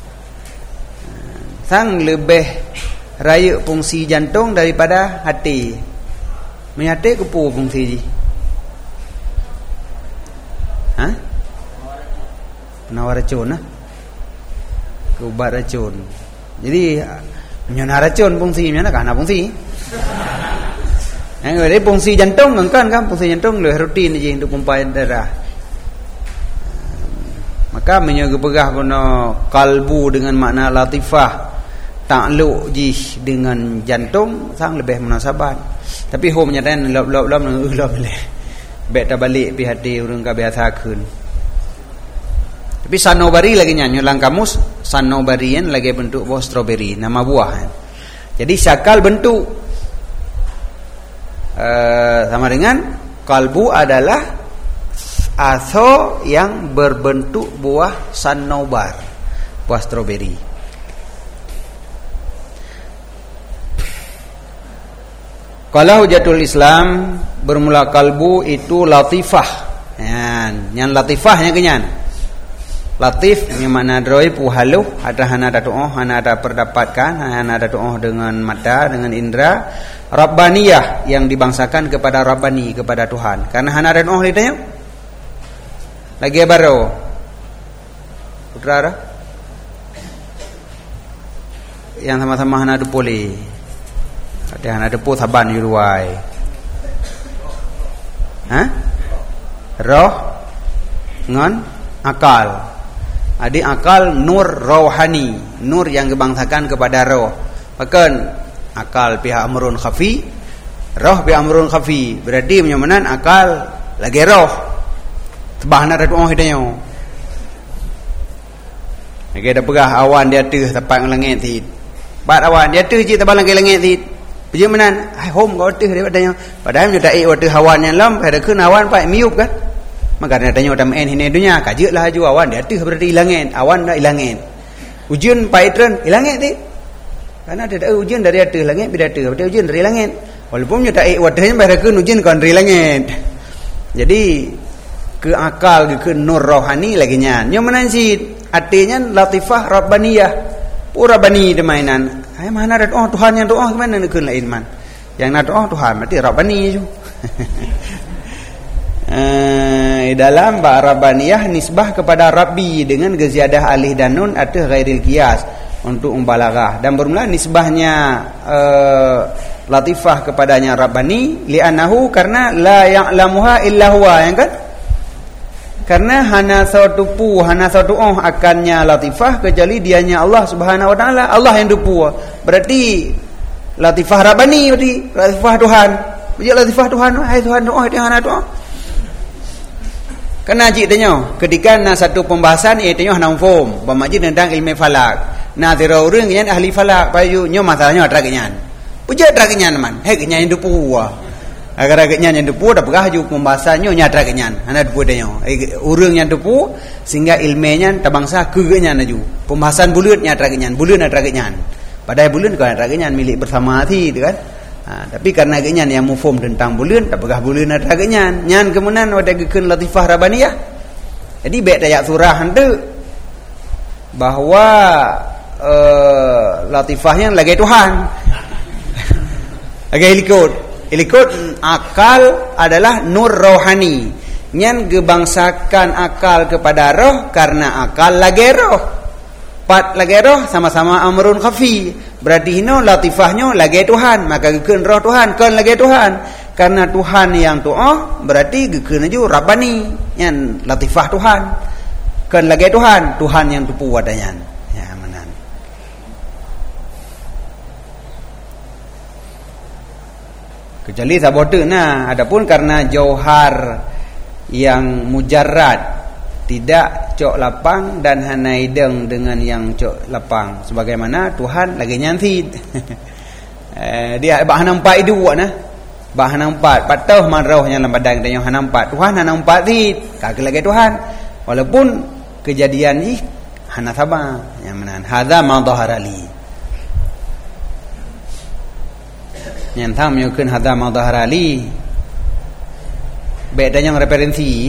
Sang lebih raya fungsi jantung daripada hati. Hati kepu fungsi ji. Ha? Penawar racun lah. Ubat racun. Jadi menyana racun fungsinya nak kana fungsi. Yang ada fungsi jantung kan fungsi jantung lebih rutin je untuk pompa darah. Maka menyaga pegah guna kalbu dengan makna latifah takluk ji dengan jantung sang lebih munasabat. Tapi hom nyadan lop boleh. Baik tak balik pi hati urang ka biasa keun. Tapi sanobari lagi nyanyi dalam kamus, sanobarian lagi bentuk buah strawberry, nama buah. Jadi syakal bentuk sama dengan kalbu adalah aso yang berbentuk buah sanobar, buah strawberry. Kalau hujatul Islam bermula kalbu itu latifah. Yang latifahnya kenyan. Latif yang mana droi puhalu ada hana ada tu'oh, hana ada perdapatkan, hana ada tu'oh dengan mata, dengan indera. Rabbaniyah yang dibangsakan kepada Rabbani, kepada Tuhan. Karena hana ada tu'oh lidahnya. Lagi baru putra ada yang sama-sama hana ada poli. Ada hana ada pol saban yuruai. Roh ngon akal. Adi akal nur rohani, nur yang dibangsakan kepada roh. Bahkan akal pihak amrun khafi, roh pihak amrun khafi. Berarti menyamanan akal lagi roh. Sebahna ada doa hidayah. Lagi ada pegah awan dia tu tepat langit tit. Bat awan dia tu je tepat langit tit. Puji menan, hom kau tu dia padanya. Padahal nyutai waktu hawan yang lam, pada keun awan pak miup kan. Maka tanya utam en hine dunia kajelah haju awan dia tu berarti hilangin, awan dah hilangin. Ujian paitren hilangin tit. Karena ada ujian dari atas langit bila tu, ada ujian dari langit. Walaupun nyutai wadahnya pada keun ujian kon dari langit. Jadi ke akal ke nur rohani lagi nyan. Yang mana sih artinya latifah rabbaniyah. Rabbani demainan. Hai mana ada doa Tuhan yang doa gimana nak keun lain man. Yang nak doa Tuhan berarti rabbani je. Dalam bab rabbaniyah nisbah kepada rabbi dengan geziadah alif dan nun atau ghairil qiyas untuk mubalaghah dan bermula nisbahnya latifah kepadanya rabbani li'annahu karena la ya'lamuha illa huwa yang kan. Karena hana satu akannya latifah kecuali dianya Allah Subhanahu wa taala. Allah yang dupu. Berarti latifah rabbani berarti latifah Tuhan. Berarti latifah Tuhan, hai Tuhan doa dia hana doa. Kena cik tanya, ketika na satu pembahasan ia tanya hanam form, bermakna tentang ilmu falak. Na tira orang yang ahli falak, payu nyo masalahnya ada kenyan. Puja ada kenyan man, hei kenyan yang dupu ah. Agar kenyan yang dupu dah pegah ju pembahasannya nyatra kenyan. Ana dupu tanya. Orang yang dupu sehingga ilmunya tabangsa ke kenyan aju. Pembahasan bulan nyatra kenyan, bulan nyatra kenyan. Padahal bulan kan nyatra kenyan milik bersama hati tu kan. Tapi karena kenyan yang mufhum tentang bulan, tak pegah bulan nyatra kenyan. Nyan kemudian ada gekeun latifah rabbaniyah. Jadi baik ayat surah hantu bahawa latifahnya lagi Tuhan. Lagi Ikut akal adalah nur rohani. Nyan gebangsakan akal kepada roh karena akal lagi roh. Pat lagi roh sama-sama amrun khafi. Berarti hino latifahnya lagi Tuhan. Maka gekeun roh Tuhan, kan lagi Tuhan. Karena Tuhan yang tu'ah berarti gekeun aju Rabbani. Nyan latifah Tuhan. Kan lagi Tuhan, Tuhan yang tupu wadanyan. Kecuali sabote nah, adapun karena jauhar yang mujarrad tidak cok lapang dan hanaideng dengan yang cok lapang sebagaimana Tuhan lagi nyantit. Dia bah nampak itu nah. Bah nampak patah marahnya dalam badan kita yang nampak Tuhan nampak tit kagak lagi Tuhan walaupun kejadian ni hana sabar yang menan hadza ma dhaharali. Yang tham yukeun hadza ma dhaharali. Bedanya yang referensi.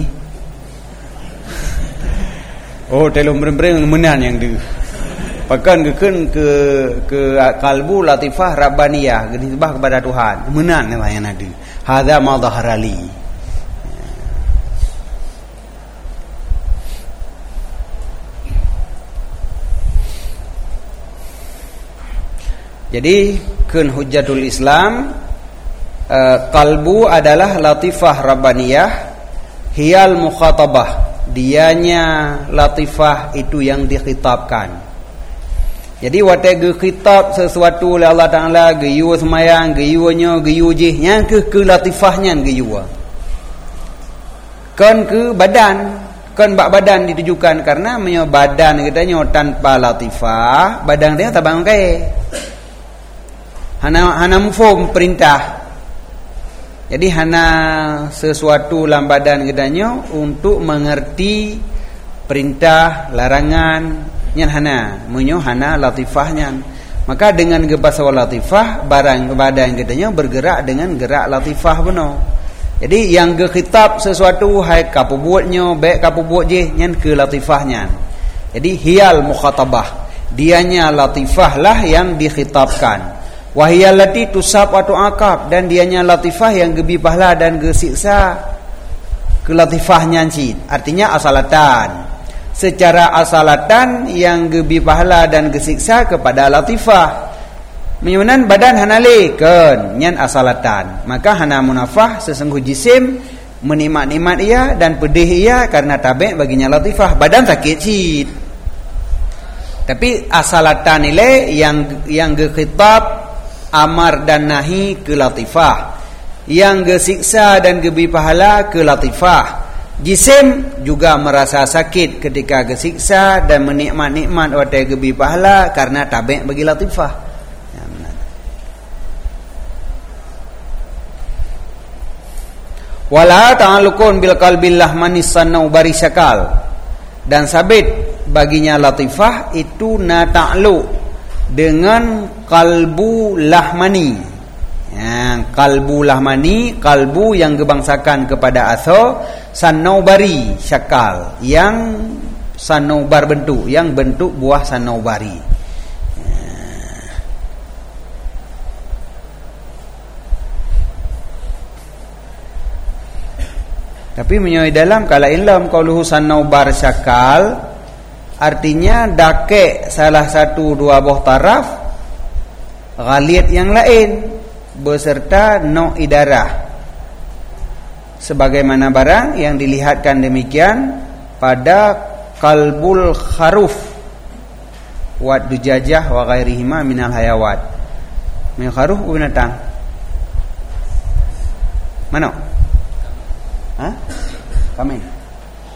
Oh, telung bereng menan yang tu. Pakan gekeun ke kalbu latifah rabbaniyah, disebah kepada Tuhan. Menan yang ada. Hadza ma dhaharali. Jadi kun hujjatul Islam kalbu adalah latifah rabbaniyah hiyal mukhatabah, dianya latifah itu yang dikhitabkan. Jadi watege khitab sesuatu oleh Allah Taala geyu semayang geyunya geyu jihnya ke latifahnya geyu. Kan ke badan, kan bak badan ditujukan karena menyo badan katanya tanpa latifah badan dia tak bangkai. Hana mufhum perintah. Jadi hana sesuatu dalam badan gedanya untuk mengerti perintah, larangan, nyan hana, munyo hana latifahnya. Maka dengan gebasa latifah barang badan gedanya bergerak dengan gerak latifah benar. Jadi yang gekhitab sesuatu hai kapu buatnya, baik kapu buat je nyan ke latifahnya. Jadi hiyal mukhatabah. Dianya latifah lah yang dikhitabkan. Wahiyallati tusab wa tu'aqab, dan dianya latifah yang gebi pahala dan gesiksa ke latifahnya cid. Artinya asalatan. Secara asalatan yang gebi pahala dan gesiksa kepada latifah. Menyunan badan hanalikeun nyan asalatan. Maka hana munafah sesungguh jisim menikmat-nikmat ia dan pedih ia karena tabi' baginya latifah. Badan sakit cid. Tapi asalatan nilai yang gekhitab amar dan nahi ke latifah, yang gesiksa dan gebi pahala ke latifah. Jisim juga merasa sakit ketika gesiksa dan menikmat-nikmat watai gebi pahala karena tabi' bagi latifah. Wala ta'alukun bil qalbil lahmanis sanau barisakal, dan sabit baginya latifah itu na ta'aluk dengan kalbu lahmani. Kalbu lahmani, kalbu yang gebangsakan kepada asal sanaubari syakal, yang sanaubar bentuk, yang bentuk buah sanaubari. Tapi menyoi dalam kala ilm qauluhu sanaubar syakal, artinya dake salah satu dua buah taraf ghalid yang lain beserta no idarah, sebagaimana barang yang dilihatkan demikian pada kalbul kharuf wa dujajah wa ghairihima minal hayawat. Min kharuf binatang mana? Kami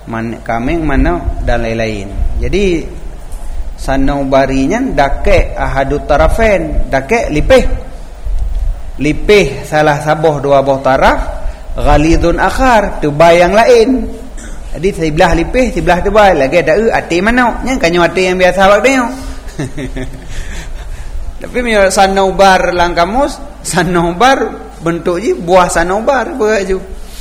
kaming mana dan lain-lain. Jadi sanaubarinya dake ahadut tarafain, dake lipih salah sabuh dua buah taraf, ghalidun akhar tebal yang lain. Jadi sebelah lipih, sebelah tebal. Lagi ada ati mana nya kanyo ati yang biasa awak dia. Tapi menurut sanaubar lang kamus, sanaubar bentuk je buah sanaubar beraju.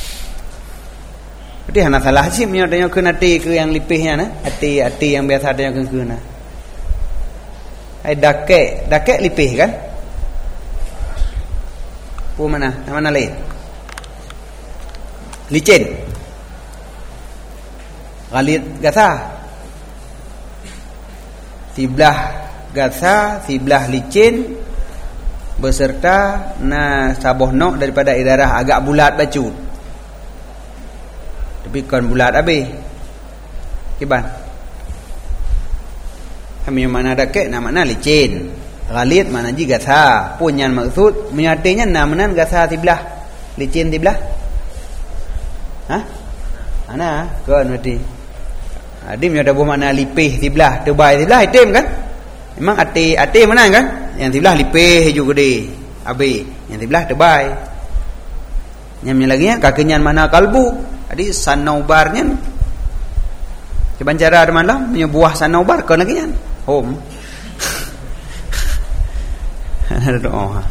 Jadi hana salah sih menurut dia kena ati ke yang lipihnya nah, ati yang biasa dia kena. Ai dake lipih kan? Pu mana? Mana lain? Licin. Ghalid gasa. Sebelah gasa, sebelah licin beserta sabuh nok daripada idarah agak bulat bacut. Tapi kan bulat habis. Kiban. Kami mana dake nama licin. Ghalid mana ji gasa. Punyan maksud menyatinya namanan gasa sebelah licin sebelah. Hah? Ana kan berarti. Adim ada buah makna lipih sebelah, tebal sebelah hitam kan? Memang ati mana kan? Yang sebelah lipih juga deh. Habis yang sebelah tebal. Yang lagi kakinya mana kalbu. Jadi sanaubarnya coba cara ada malam punya buah sanaubar kan lagi kan? Home. Ada doa.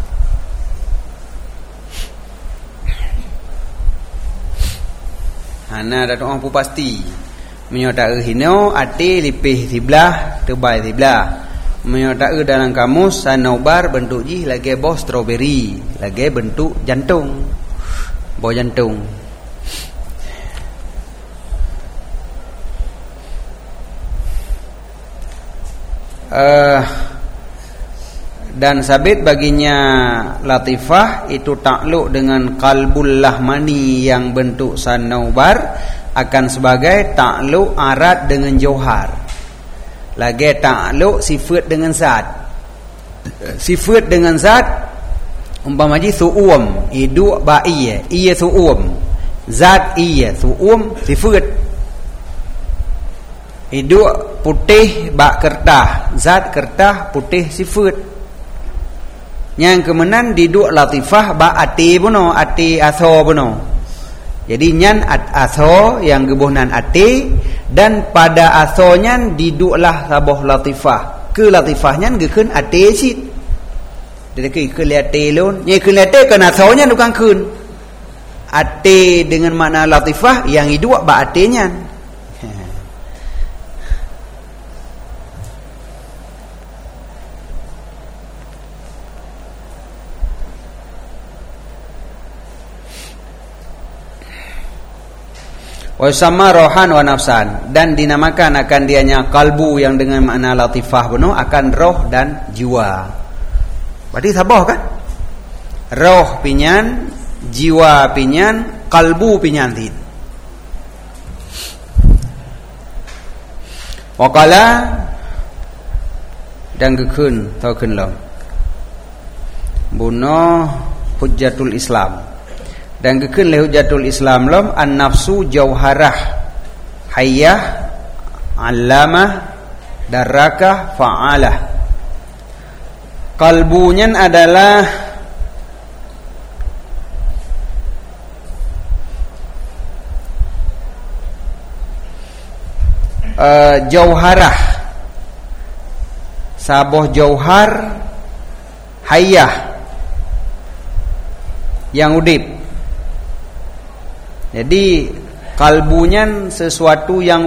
Ana ada doa pu pasti. Menyota hino ati lipih sebelah tebal sebelah. Menyota dalam kamus sanaubar bentuk ji lagi bau strawberry, lagi bentuk jantung. Bau jantung. Dan sabit baginya latifah itu takluk dengan qalbul lahmani yang bentuk sanaubar akan sebagai takluk arat dengan jauhar. Lagi takluk sifat dengan zat. Sifat dengan zat umpama ji su'um, idu ba'iya, iya su'um. Zat iya su'um sifat. Idu putih bak kertah, zat kertah putih sifat. Yang kemenan diduk latifah bak ati puno, ati aso puno. Jadi nyan aso yang gebuhnan ati dan pada asonya diduklah sabuh latifah. Ke latifahnya gekeun ati sit. Jadi ke liate lon, nya ke liate kan asonya bukan keun. Ati dengan makna latifah yang iduk ba atinya. Wa sama rohan wa nafsan, dan dinamakan akan dianya kalbu yang dengan makna latifah penuh akan roh dan jiwa. Berarti sabah kan? Roh pinyan, jiwa pinyan, kalbu pinyan tid. Waqala dan gekeun tau keun lo. Bunuh Hujjatul Islam. Dan gekeun le Hujjatul Islam lom an-nafsu jauharah hayyah allamah darakah fa'alah. Kalbunya adalah jauharah, sabuh jauhar hayyah yang udip. Jadi kalbunya sesuatu yang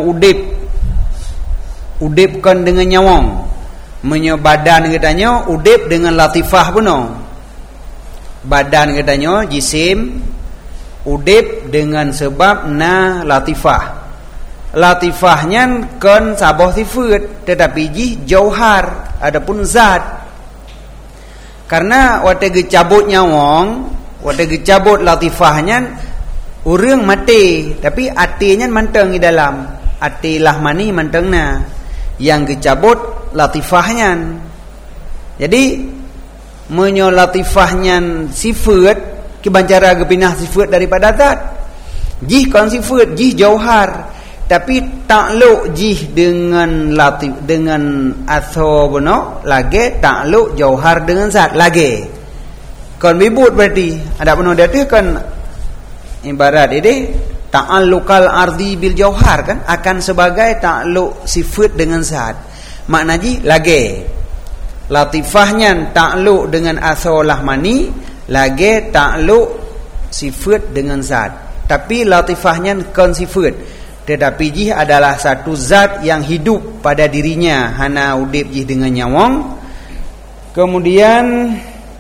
udipkan dengan nyawang. Badan katanya udip dengan latifah puno. Badan katanya jisim udip dengan sebab na latifah. Latifahnya kan sabah sifat, tetapi ji jauhar, adapun zat. Karena waktu gecabut nyawang, waktu gecabut latifahnya urang mati, tapi atinya manteng di dalam. Ati lahmani mantengna. Yang gecabut latifahnya. Jadi menyo latifahnya sifat kibancara gepinah sifat daripada zat. Jih kan sifat, jih jauhar. tapi takluk jih dengan latif dengan atho bono lagi takluk jauhar dengan zat lagi kon bibut berarti ada bono dia tu kan ibarat ini ta'alluqal ardi bil jauhar kan akan sebagai takluk sifat dengan zat maknanya lagi latifahnya takluk dengan atho lahmani lagi takluk sifat dengan zat tapi latifahnya kon sifat tetapi jih adalah satu zat yang hidup pada dirinya hana udip jih dengan nyawang. Kemudian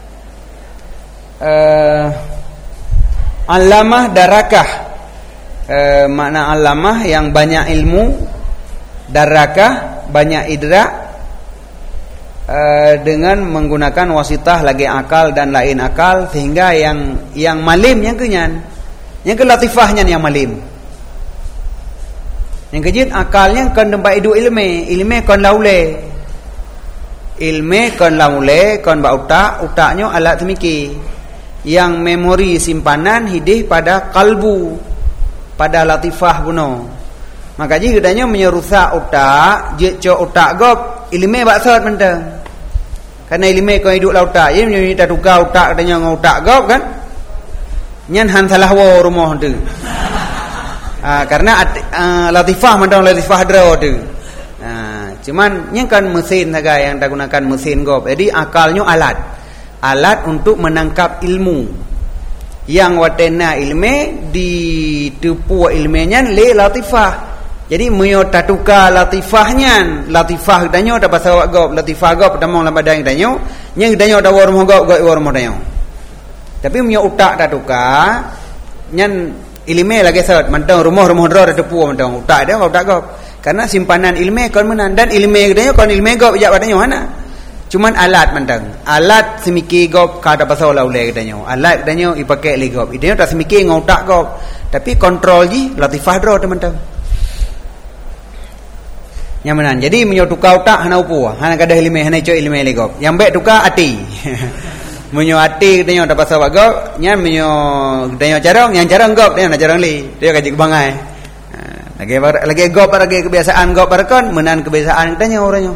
alamah darakah, makna alamah yang banyak ilmu, darakah banyak idrak, dengan menggunakan wasitah lagi akal dan lain akal sehingga yang malim yang kenyan, yang ke latifahnya yang malim. Yang kejit akalnya kon tempat hidup ilmu kon laule. Ilmu kon laule, kon ba utaknya alat semiki. Yang memori simpanan hidih pada kalbu, pada latifah buno. Maka jika katanya menyerusak utak, jecok utak gop, ilmu baksud mentang. Karena ilmu kon hidup la utak, ye minta tukar utak katanya ngau utak gop kan. Nyan han salah wa rumah tu. Karena latifah mandang latifah draw tu. Cuman yang kan mesin saja yang tak gunakan mesin gop. Jadi akalnya alat untuk menangkap ilmu. Yang watena ilmu ditipu ilmunya le latifah. Jadi menyota tukar latifahnya, latifah danyo tak pasal gop, latifah gop tamang la badan danyo, yang danyo tak war gop war danyo. Tapi menyo utak tak tukar, nyan ilmu lagi sat mantang rumah dro ada tepu mantang utak dia gop karena simpanan ilmu kon menan dan ilmu dia kon ilmu gop jak padanya mana cuman alat mantang alat semiki gop kada pasal laule katanya alat katanya ipakai le gop dia tak semiki ngotak gop tapi kontrol ji latifah dro teman-teman yang menan jadi menyotukau utak hana upu hana kada ilmu hana co ilmu le gop yang baik tukar ati menyo ati katanya tak pasal gop nyan menyo katanya carang yang carang gop dia nak carang li dia kaji kebangai lagi gop lagi kebiasaan gop barakon menan kebiasaan katanya orangnya.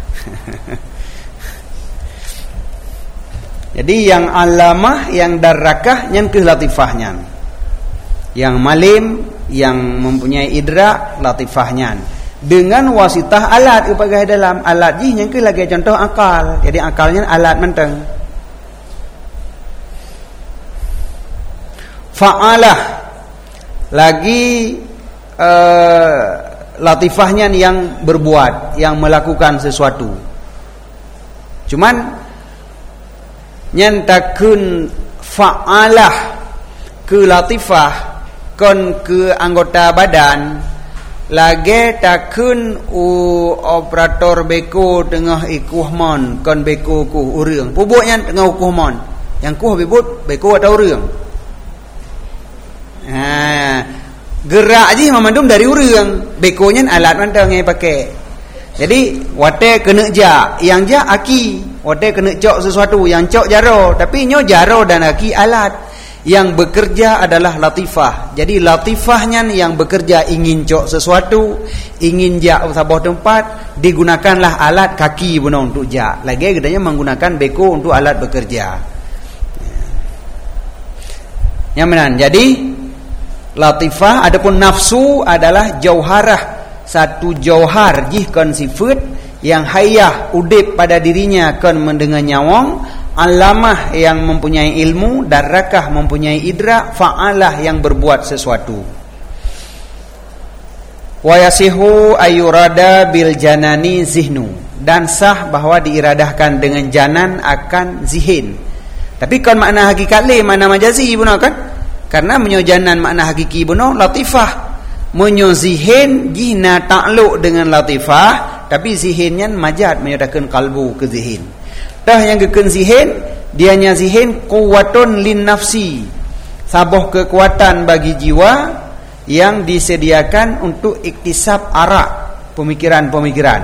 Jadi yang alamah yang darakah yang ke latifahnya, yang malim yang mempunyai idrak latifahnya dengan wasitah alat upagai dalam alat jih yang ke lagi contoh akal jadi akalnya alat menteng. Fa'alah lagi latifahnya yang berbuat, yang melakukan sesuatu. Cuman nyantakun fa'alah ke latifah kon ke anggota badan lagi takun operator beko tengah ikuhmon kon beko ku urang. Pubuknya tengah ukuhmon. Yang kuh bibut beko atau urang. Gerak je memandum dari urang bekonya alat mantang yang pakai jadi wate kena jak yang jak aki wate kena cok sesuatu yang cok jaro tapi nyo jaro dan aki alat yang bekerja adalah latifah jadi latifahnya yang bekerja ingin cok sesuatu ingin jak sebuah tempat digunakanlah alat kaki benar untuk jak lagi katanya menggunakan beko untuk alat bekerja yang menan jadi latifah adapun nafsu adalah jauharah satu jauhar jih kon sifat yang hayah udip pada dirinya kon mendengar nyawang alamah yang mempunyai ilmu darakah mempunyai idrak fa'alah yang berbuat sesuatu wa yasihu ayurada bil janani zihnu dan sah bahawa diiradahkan dengan janan akan zihin tapi kon makna hakikat le makna majazi benar kan karena menyojanan makna hakiki benar latifah menyozihin jihna takluk dengan latifah tapi zihinnya majad menyatakan kalbu ke zihin dah yang keken zihin dianya zihin kuwatun lin nafsi sabuh kekuatan bagi jiwa yang disediakan untuk iktisab arak pemikiran-pemikiran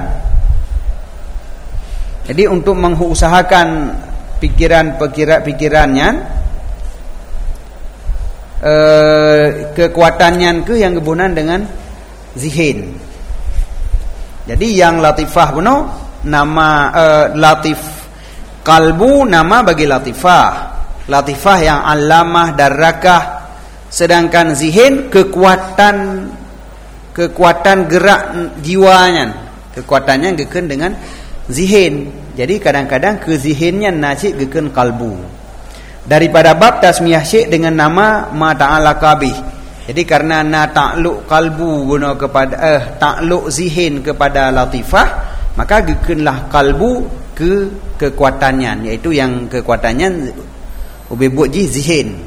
jadi untuk mengusahakan pikirannya kekuatannya ke yang kebunan dengan zihin. Jadi yang latifah puno nama latif kalbu nama bagi latifah. Latifah yang alamah darakah, sedangkan zihin kekuatan gerak jiwanya. Kekuatannya geken dengan zihin. Jadi kadang-kadang ke zihinnya nacik geken kalbu. Daripada bab tasmiyah syekh dengan nama ma ta'alaka bih. Jadi karena na ta'luk kalbu guna kepada ta'luk zihin kepada latifah, maka gekenlah kalbu ke kekuatannya, iaitu yang kekuatannya ubebut ji zihin.